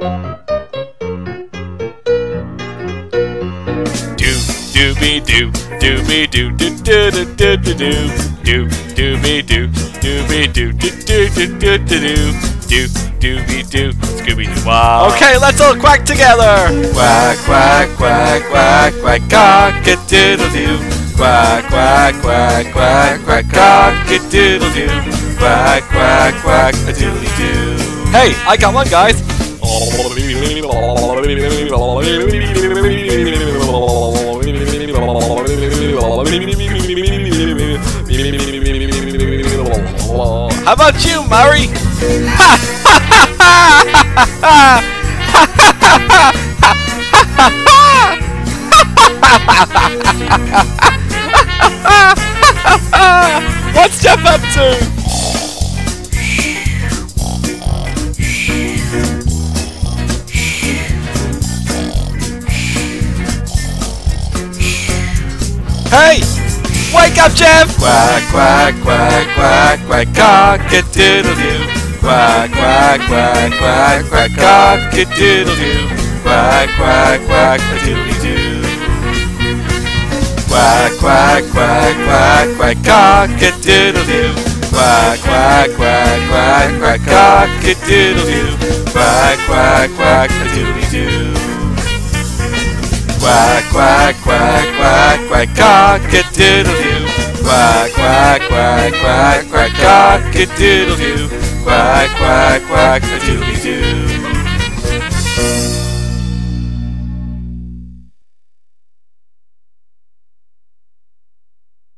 Doobie doo, doobie doo doo doo doo doo doo doo, doobie doo, doobie doo doo doo doo doo doo, doobie doo, Scooby Doo. Wow. Okay, let's all quack together. Quack quack quack quack quack, cock-a-doodle-doo. Quack quack quack quack quack, cock-a-doodle-doo. Quack quack quack a doodly doo. Hey, I got one, guys. How about you, Murray? What's Jeff up to? Hey! Wake up, Jeff! Quack, quack, quack, quack, quack, cock-a-doodle-doo. Quack, quack, quack, quack, quack, cock-a-doodle-doo. Quack, quack, quack, a doodly-doo. Quack, quack, quack, quack, quack, cock-a-doodle-doo. Quack, quack, quack, quack, quack, cock-a-doodle-doo. Quack, quack, quack, a doodly-doo. Quack, quack, quack, quack, quack, cock-a-doodle-doo. Quack, quack, quack, quack, quack, cock-a-doodle-doo. Quack, quack, quack, a doodly-doo.